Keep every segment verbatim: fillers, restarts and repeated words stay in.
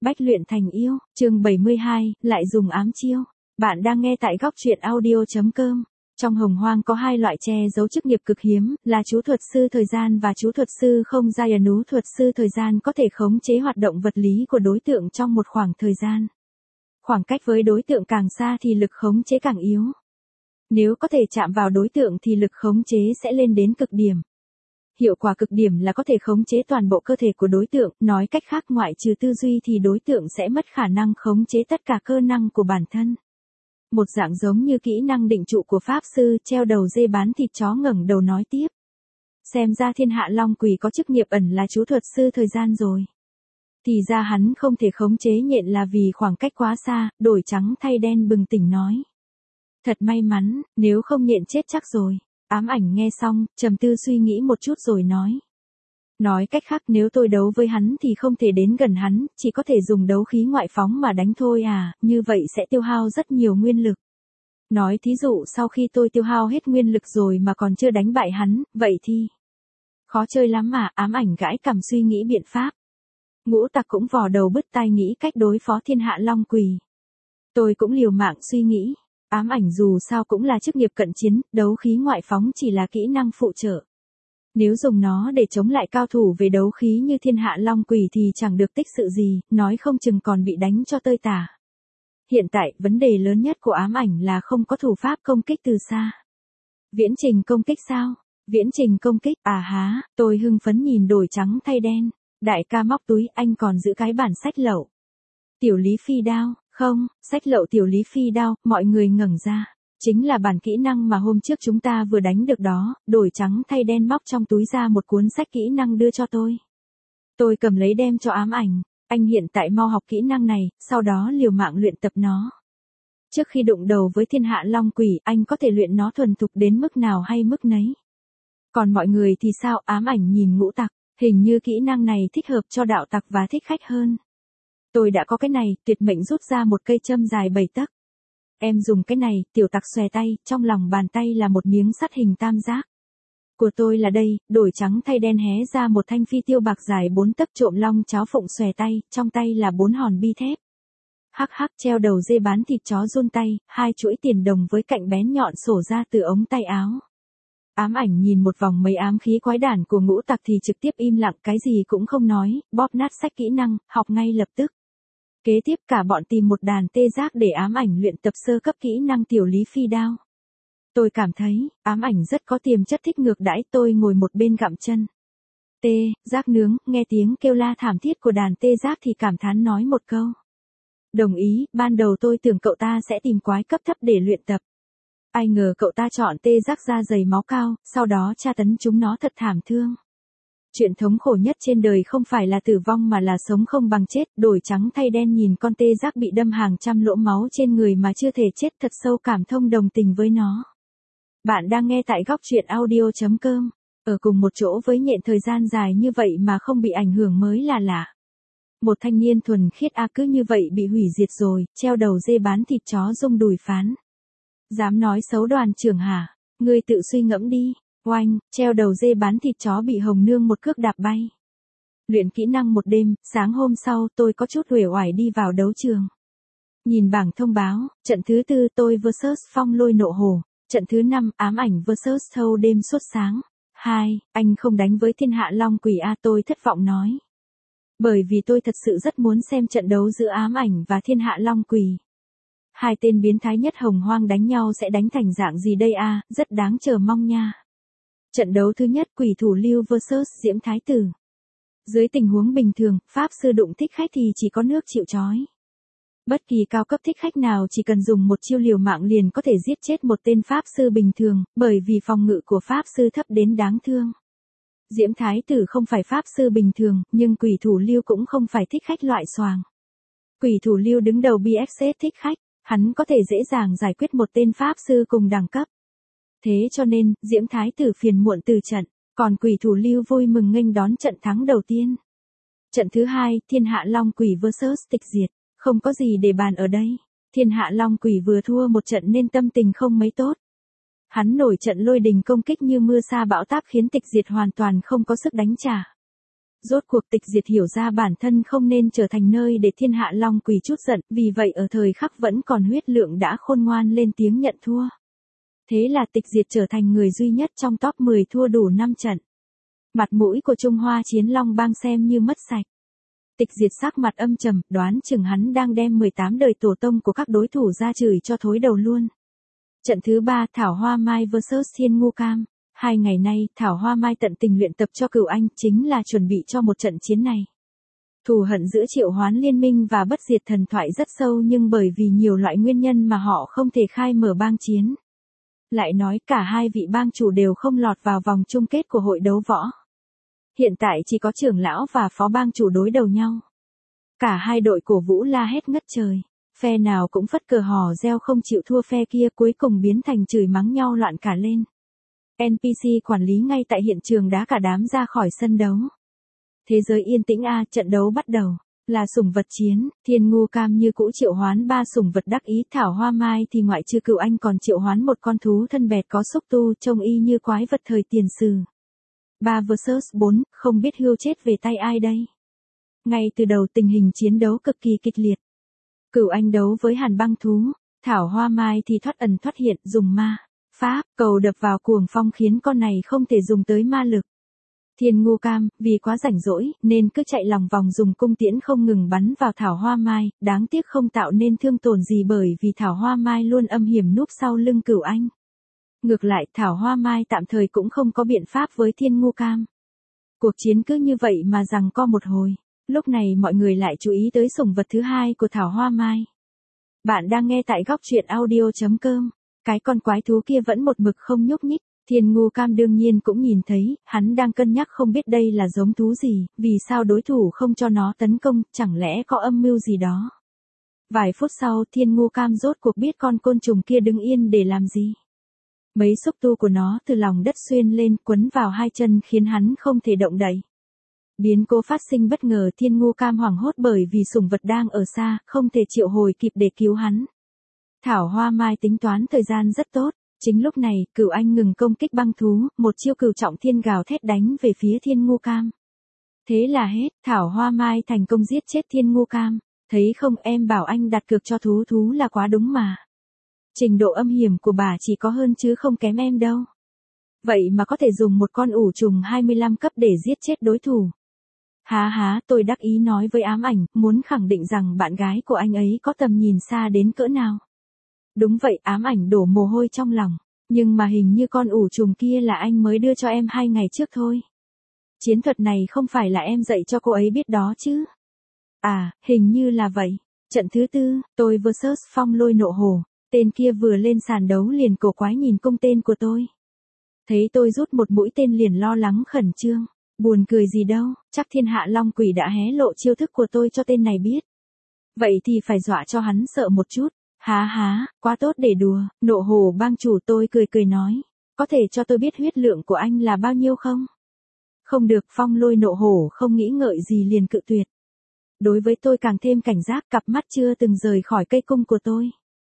Bách luyện thành yêu, chương bảy mươi hai, lại dùng ám chiêu. Bạn đang nghe tại góc truyện audio.com. Trong hồng hoang có hai loại che giấu chức nghiệp cực hiếm, là chú thuật sư thời gian và chú thuật sư không giai ẩn. Ú thuật sư thời gian có thể khống chế hoạt động vật lý của đối tượng trong một khoảng thời gian. Khoảng cách với đối tượng càng xa thì lực khống chế càng yếu. Nếu có thể chạm vào đối tượng thì lực khống chế sẽ lên đến cực điểm. Hiệu quả cực điểm là có thể khống chế toàn bộ cơ thể của đối tượng, nói cách khác ngoại trừ tư duy thì đối tượng sẽ mất khả năng khống chế tất cả cơ năng của bản thân. Một dạng giống như kỹ năng định trụ của Pháp Sư, treo đầu dê bán thịt chó ngẩng đầu nói tiếp. Xem ra thiên hạ long quỷ có chức nghiệp ẩn là chú thuật sư thời gian rồi. Thì ra hắn không thể khống chế nhện là vì khoảng cách quá xa, đổi trắng thay đen bừng tỉnh nói. Thật may mắn, nếu không nhện chết chắc rồi. Ám ảnh nghe xong, trầm tư suy nghĩ một chút rồi nói. Nói cách khác nếu tôi đấu với hắn thì không thể đến gần hắn, chỉ có thể dùng đấu khí ngoại phóng mà đánh thôi à, như vậy sẽ tiêu hao rất nhiều nguyên lực. Nói thí dụ sau khi tôi tiêu hao hết nguyên lực rồi mà còn chưa đánh bại hắn, vậy thì... Khó chơi lắm mà, ám ảnh gãi cằm suy nghĩ biện pháp. Ngũ Tặc cũng vò đầu bứt tai nghĩ cách đối phó thiên hạ long quỷ. Tôi cũng liều mạng suy nghĩ. Ám ảnh dù sao cũng là chức nghiệp cận chiến, đấu khí ngoại phóng chỉ là kỹ năng phụ trợ. Nếu dùng nó để chống lại cao thủ về đấu khí như thiên hạ long quỷ thì chẳng được tích sự gì, nói không chừng còn bị đánh cho tơi tả. Hiện tại, vấn đề lớn nhất của ám ảnh là không có thủ pháp công kích từ xa. Viễn trình công kích sao? Viễn trình công kích, à há, tôi hưng phấn nhìn đổi trắng thay đen. Đại ca móc túi, anh còn giữ cái bản sách lậu. Tiểu Lý Phi đao. Không, sách lậu Tiểu Lý Phi đao, mọi người ngẩng ra. Chính là bản kỹ năng mà hôm trước chúng ta vừa đánh được đó, đổi trắng thay đen móc trong túi ra một cuốn sách kỹ năng đưa cho tôi. Tôi cầm lấy đem cho ám ảnh, anh hiện tại mau học kỹ năng này, sau đó liều mạng luyện tập nó. Trước khi đụng đầu với thiên hạ long quỷ, anh có thể luyện nó thuần thục đến mức nào hay mức nấy. Còn mọi người thì sao? Ám ảnh nhìn Ngũ Tặc, hình như kỹ năng này thích hợp cho đạo tặc và thích khách hơn. Tôi đã có cái này, tuyệt mệnh rút ra một cây châm dài bảy tấc. Em dùng cái này, tiểu tặc xòe tay, trong lòng bàn tay là một miếng sắt hình tam giác. Của tôi là đây, đổi trắng thay đen hé ra một thanh phi tiêu bạc dài bốn tấc trộm long cháo phụng xòe tay, trong tay là bốn hòn bi thép. Hắc hắc treo đầu dê bán thịt chó run tay, hai chuỗi tiền đồng với cạnh bén nhọn sổ ra từ ống tay áo. Ám ảnh nhìn một vòng mấy ám khí quái đản của Ngũ Tặc thì trực tiếp im lặng cái gì cũng không nói, bóp nát sách kỹ năng, học ngay lập tức. Kế tiếp cả bọn tìm một đàn tê giác để ám ảnh luyện tập sơ cấp kỹ năng Tiểu Lý Phi đao. Tôi cảm thấy, ám ảnh rất có tiềm chất thích ngược đãi, tôi ngồi một bên gặm chân. Tê, giác nướng, nghe tiếng kêu la thảm thiết của đàn tê giác thì cảm thán nói một câu. Đồng ý, ban đầu tôi tưởng cậu ta sẽ tìm quái cấp thấp để luyện tập. Ai ngờ cậu ta chọn tê giác da dày máu cao, sau đó tra tấn chúng nó thật thảm thương. Chuyện thống khổ nhất trên đời không phải là tử vong mà là sống không bằng chết, đổi trắng thay đen nhìn con tê giác bị đâm hàng trăm lỗ máu trên người mà chưa thể chết thật sâu cảm thông đồng tình với nó. Bạn đang nghe tại góc truyện audio.com, ở cùng một chỗ với nhện thời gian dài như vậy mà không bị ảnh hưởng mới là lạ. Một thanh niên thuần khiết a cứ như vậy bị hủy diệt rồi, treo đầu dê bán thịt chó rung đùi phán. Dám nói xấu đoàn trưởng hả? Ngươi tự suy ngẫm đi. Oanh, treo đầu dê bán thịt chó bị Hồng Nương một cước đạp bay. Luyện kỹ năng một đêm, sáng hôm sau tôi có chút uể oải đi vào đấu trường. Nhìn bảng thông báo, trận thứ tư tôi versus Phong Lôi Nộ Hổ, trận thứ năm ám ảnh versus Thâu Đêm Suốt Sáng. Hai, anh không đánh với thiên hạ long quỷ a, tôi thất vọng nói. Bởi vì tôi thật sự rất muốn xem trận đấu giữa ám ảnh và thiên hạ long quỷ. Hai tên biến thái nhất hồng hoang đánh nhau sẽ đánh thành dạng gì đây a, rất đáng chờ mong nha. Trận đấu thứ nhất Quỷ Thủ Lưu versus Diễm Thái Tử. Dưới tình huống bình thường, Pháp Sư đụng thích khách thì chỉ có nước chịu trói. Bất kỳ cao cấp thích khách nào chỉ cần dùng một chiêu liều mạng liền có thể giết chết một tên Pháp Sư bình thường, bởi vì phòng ngự của Pháp Sư thấp đến đáng thương. Diễm Thái Tử không phải Pháp Sư bình thường, nhưng Quỷ Thủ Lưu cũng không phải thích khách loại xoàng. Quỷ Thủ Lưu đứng đầu bê ép xê thích khách, hắn có thể dễ dàng giải quyết một tên Pháp Sư cùng đẳng cấp. Thế cho nên, Diễm Thái Tử phiền muộn từ trận, còn Quỷ Thủ Lưu vui mừng nghênh đón trận thắng đầu tiên. Trận thứ hai, Thiên Hạ Long Quỷ versus Tịch Diệt, không có gì để bàn ở đây. Thiên Hạ Long Quỷ vừa thua một trận nên tâm tình không mấy tốt. Hắn nổi trận lôi đình công kích như mưa sa bão táp khiến Tịch Diệt hoàn toàn không có sức đánh trả. Rốt cuộc Tịch Diệt hiểu ra bản thân không nên trở thành nơi để thiên hạ long quỷ chút giận, vì vậy ở thời khắc vẫn còn huyết lượng đã khôn ngoan lên tiếng nhận thua. Thế là Tịch Diệt trở thành người duy nhất trong top mười thua đủ năm trận. Mặt mũi của Trung Hoa Chiến Long Bang xem như mất sạch. Tịch Diệt sắc mặt âm trầm, đoán chừng hắn đang đem mười tám đời tổ tông của các đối thủ ra chửi cho thối đầu luôn. Trận thứ ba Thảo Hoa Mai versus Thiên Ngu Cam. Hai ngày nay, Thảo Hoa Mai tận tình luyện tập cho Cửu Anh, chính là chuẩn bị cho một trận chiến này. Thù hận giữa Triệu Hoán Liên Minh và Bất Diệt Thần Thoại rất sâu, nhưng bởi vì nhiều loại nguyên nhân mà họ không thể khai mở bang chiến. Lại nói cả hai vị bang chủ đều không lọt vào vòng chung kết của hội đấu võ. Hiện tại chỉ có trưởng lão và phó bang chủ đối đầu nhau. Cả hai đội cổ vũ la hét ngất trời. Phe nào cũng phất cờ hò reo không chịu thua phe kia, cuối cùng biến thành chửi mắng nhau loạn cả lên. en pê xê quản lý ngay tại hiện trường đá cả đám ra khỏi sân đấu. Thế giới yên tĩnh a, trận đấu bắt đầu. Là sủng vật chiến, Thiên Ngu Cam như cũ triệu hoán ba sủng vật đắc ý, Thảo Hoa Mai thì ngoại trừ Cửu Anh còn triệu hoán một con thú thân bẹt có xúc tu trông y như quái vật thời tiền sử. ba versus bốn, không biết hươu chết về tay ai đây. Ngay từ đầu tình hình chiến đấu cực kỳ kịch liệt. Cửu Anh đấu với Hàn Băng Thú, Thảo Hoa Mai thì thoát ẩn thoát hiện dùng ma, pháp, cầu đập vào cuồng phong khiến con này không thể dùng tới ma lực. Thiên Ngu Cam, vì quá rảnh rỗi, nên cứ chạy lòng vòng dùng cung tiễn không ngừng bắn vào Thảo Hoa Mai, đáng tiếc không tạo nên thương tổn gì bởi vì Thảo Hoa Mai luôn âm hiểm núp sau lưng Cửu Anh. Ngược lại, Thảo Hoa Mai tạm thời cũng không có biện pháp với Thiên Ngu Cam. Cuộc chiến cứ như vậy mà giằng co một hồi. Lúc này mọi người lại chú ý tới sủng vật thứ hai của Thảo Hoa Mai. Bạn đang nghe tại góc truyện audio chấm com. Cái con quái thú kia vẫn một mực không nhúc nhích. Thiên Ngu Cam đương nhiên cũng nhìn thấy, hắn đang cân nhắc không biết đây là giống thú gì, vì sao đối thủ không cho nó tấn công, chẳng lẽ có âm mưu gì đó. Vài phút sau, Thiên Ngu Cam rốt cuộc biết con côn trùng kia đứng yên để làm gì. Mấy xúc tu của nó từ lòng đất xuyên lên quấn vào hai chân khiến hắn không thể động đậy. Biến cố phát sinh bất ngờ, Thiên Ngu Cam hoảng hốt bởi vì sủng vật đang ở xa, không thể triệu hồi kịp để cứu hắn. Thảo Hoa Mai tính toán thời gian rất tốt. Chính lúc này, Cửu Anh ngừng công kích băng thú, một chiêu Cửu Trọng Thiên gào thét đánh về phía Thiên Ngu Cam. Thế là hết, Thảo Hoa Mai thành công giết chết Thiên Ngu Cam. Thấy không, em bảo anh đặt cược cho thú thú là quá đúng mà. Trình độ âm hiểm của bà chỉ có hơn chứ không kém em đâu. Vậy mà có thể dùng một con ủ trùng hai mươi lăm cấp để giết chết đối thủ. Há há, tôi đắc ý nói với Ám Ảnh, muốn khẳng định rằng bạn gái của anh ấy có tầm nhìn xa đến cỡ nào. Đúng vậy, Ám Ảnh đổ mồ hôi trong lòng. Nhưng mà hình như con ủ trùng kia là anh mới đưa cho em hai ngày trước thôi. Chiến thuật này không phải là em dạy cho cô ấy biết đó chứ. À, hình như là vậy. Trận thứ tư, tôi versus Phong Lôi Nộ Hổ. Tên kia vừa lên sàn đấu liền cổ quái nhìn cung tên của tôi. Thấy tôi rút một mũi tên liền lo lắng khẩn trương. Buồn cười gì đâu, chắc thiên hạ long quỷ đã hé lộ chiêu thức của tôi cho tên này biết. Vậy thì phải dọa cho hắn sợ một chút. Há há, quá tốt để đùa, Nộ Hổ bang chủ, tôi cười cười nói. Có thể cho tôi biết huyết lượng của anh là bao nhiêu không? Không được, Phong Lôi Nộ Hổ không nghĩ ngợi gì liền cự tuyệt. Đối với tôi càng thêm cảnh giác, cặp mắt chưa từng rời khỏi cây cung của tôi.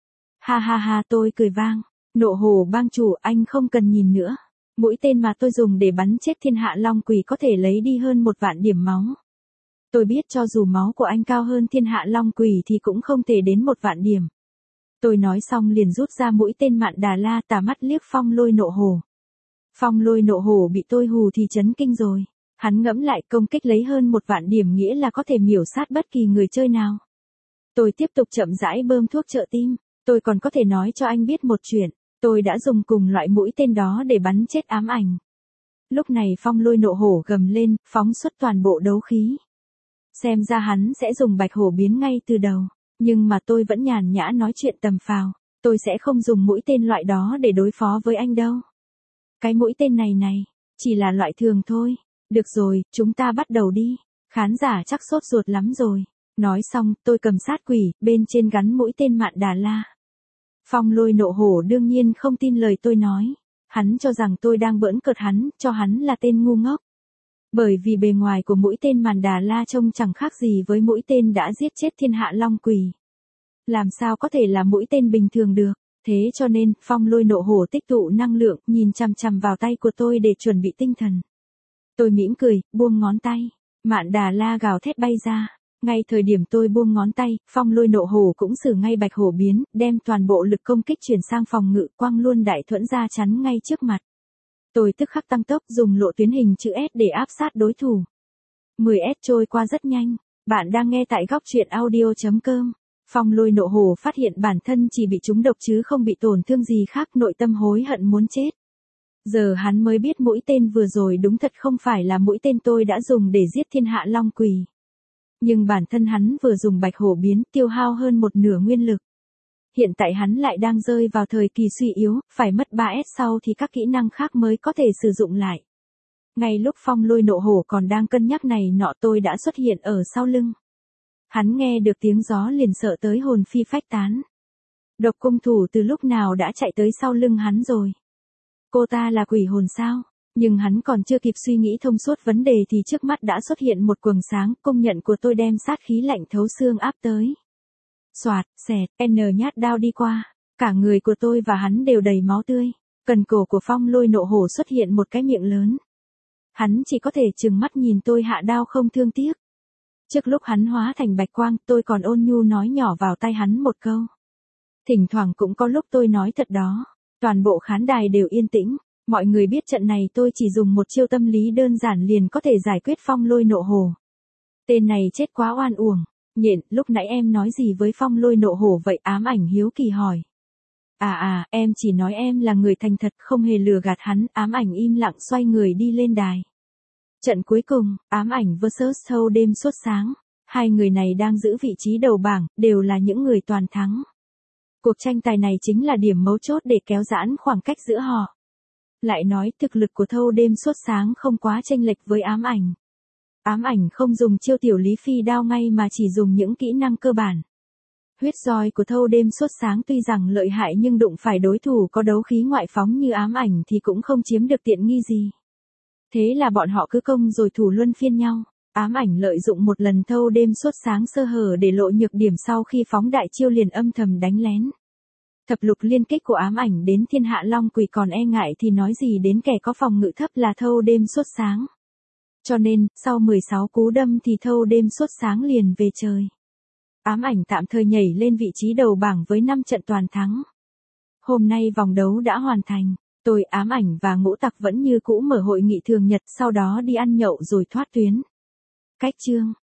Ha ha ha, tôi cười vang. Nộ Hổ bang chủ, anh không cần nhìn nữa. Mũi tên mà tôi dùng để bắn chết thiên hạ long quỷ có thể lấy đi hơn một vạn điểm máu. Tôi biết cho dù máu của anh cao hơn thiên hạ long quỷ thì cũng không thể đến một vạn điểm. Tôi nói xong liền rút ra mũi tên Mạn Đà La, tà mắt liếc Phong Lôi Nộ Hổ. Phong Lôi Nộ Hổ bị tôi hù thì chấn kinh rồi. Hắn ngẫm lại, công kích lấy hơn một vạn điểm nghĩa là có thể miểu sát bất kỳ người chơi nào. Tôi tiếp tục chậm rãi bơm thuốc trợ tim. Tôi còn có thể nói cho anh biết một chuyện. Tôi đã dùng cùng loại mũi tên đó để bắn chết Ám Ảnh. Lúc này Phong Lôi Nộ Hổ gầm lên, phóng xuất toàn bộ đấu khí. Xem ra hắn sẽ dùng bạch hổ biến ngay từ đầu. Nhưng mà tôi vẫn nhàn nhã nói chuyện tầm phào. Tôi sẽ không dùng mũi tên loại đó để đối phó với anh đâu. Cái mũi tên này này, chỉ là loại thường thôi. Được rồi, chúng ta bắt đầu đi. Khán giả chắc sốt ruột lắm rồi. Nói xong, tôi cầm sát quỷ, bên trên gắn mũi tên Mạn Đà La. Phong Lôi Nộ Hổ đương nhiên không tin lời tôi nói. Hắn cho rằng tôi đang bỡn cợt hắn, cho hắn là tên ngu ngốc. Bởi vì bề ngoài của mũi tên Mạn Đà La trông chẳng khác gì với mũi tên đã giết chết thiên hạ long quỷ. Làm sao có thể là mũi tên bình thường được. Thế cho nên, Phong Lôi Nộ Hổ tích tụ năng lượng, nhìn chằm chằm vào tay của tôi để chuẩn bị tinh thần. Tôi mỉm cười, buông ngón tay. Mạn Đà La gào thét bay ra. Ngay thời điểm tôi buông ngón tay, phong lôi nộ hổ cũng sử ngay bạch hổ biến, đem toàn bộ lực công kích chuyển sang phòng ngự, quăng luôn đại thuẫn ra chắn ngay trước mặt. Tôi tức khắc tăng tốc, dùng lộ tuyến hình chữ S để áp sát đối thủ. mười S trôi qua rất nhanh. Bạn đang nghe tại góc truyện audio chấm com. Phong lôi nộ hổ phát hiện bản thân chỉ bị trúng độc chứ không bị tổn thương gì khác, nội tâm hối hận muốn chết. Giờ hắn mới biết mũi tên vừa rồi đúng thật không phải là mũi tên tôi đã dùng để giết thiên hạ long quỷ. Nhưng bản thân hắn vừa dùng bạch hổ biến, tiêu hao hơn một nửa nguyên lực. Hiện tại hắn lại đang rơi vào thời kỳ suy yếu, phải mất ba S sau thì các kỹ năng khác mới có thể sử dụng lại. Ngay lúc phong lôi nộ hổ còn đang cân nhắc này nọ, tôi đã xuất hiện ở sau lưng. Hắn nghe được tiếng gió liền sợ tới hồn phi phách tán. Độc cung thủ từ lúc nào đã chạy tới sau lưng hắn rồi? Cô ta là quỷ hồn sao? Nhưng hắn còn chưa kịp suy nghĩ thông suốt vấn đề thì trước mắt đã xuất hiện một quầng sáng, công nhận của tôi đem sát khí lạnh thấu xương áp tới. Soạt, xẹt, N nhát đao đi qua, cả người của tôi và hắn đều đầy máu tươi. Cần cổ của phong lôi nộ hổ xuất hiện một cái miệng lớn. Hắn chỉ có thể trừng mắt nhìn tôi hạ đao không thương tiếc. Trước lúc hắn hóa thành bạch quang, tôi còn ôn nhu nói nhỏ vào tai hắn một câu. Thỉnh thoảng cũng có lúc tôi nói thật đó. Toàn bộ khán đài đều yên tĩnh. Mọi người biết trận này tôi chỉ dùng một chiêu tâm lý đơn giản liền có thể giải quyết phong lôi nộ hổ. Tên này chết quá oan uổng. Nhện, lúc nãy em nói gì với phong lôi nộ hổ vậy? Ám Ảnh hiếu kỳ hỏi. À à, em chỉ nói em là người thành thật, không hề lừa gạt hắn. Ám Ảnh im lặng xoay người đi lên đài. Trận cuối cùng, Ám Ảnh versus Thâu Đêm Suốt Sáng. Hai người này đang giữ vị trí đầu bảng, đều là những người toàn thắng. Cuộc tranh tài này chính là điểm mấu chốt để kéo giãn khoảng cách giữa họ. Lại nói thực lực của Thâu Đêm Suốt Sáng không quá chênh lệch với Ám Ảnh. Ám Ảnh không dùng chiêu tiểu lý phi đao ngay mà chỉ dùng những kỹ năng cơ bản. Huyết roi của Thâu Đêm Suốt Sáng tuy rằng lợi hại nhưng đụng phải đối thủ có đấu khí ngoại phóng như Ám Ảnh thì cũng không chiếm được tiện nghi gì. Thế là bọn họ cứ công rồi thủ luân phiên nhau. Ám Ảnh lợi dụng một lần Thâu Đêm Suốt Sáng sơ hở để lộ nhược điểm, sau khi phóng đại chiêu liền âm thầm đánh lén. Thập lục liên kích của Ám Ảnh đến thiên hạ long quỷ còn e ngại thì nói gì đến kẻ có phòng ngự thấp là Thâu Đêm Suốt Sáng. Cho nên, sau mười sáu cú đâm thì Thâu Đêm Suốt Sáng liền về trời. Ám Ảnh tạm thời nhảy lên vị trí đầu bảng với năm trận toàn thắng. Hôm nay vòng đấu đã hoàn thành. Tôi, Ám Ảnh và Ngũ Tặc vẫn như cũ mở hội nghị thường nhật, sau đó đi ăn nhậu rồi thoát tuyến. Cách chương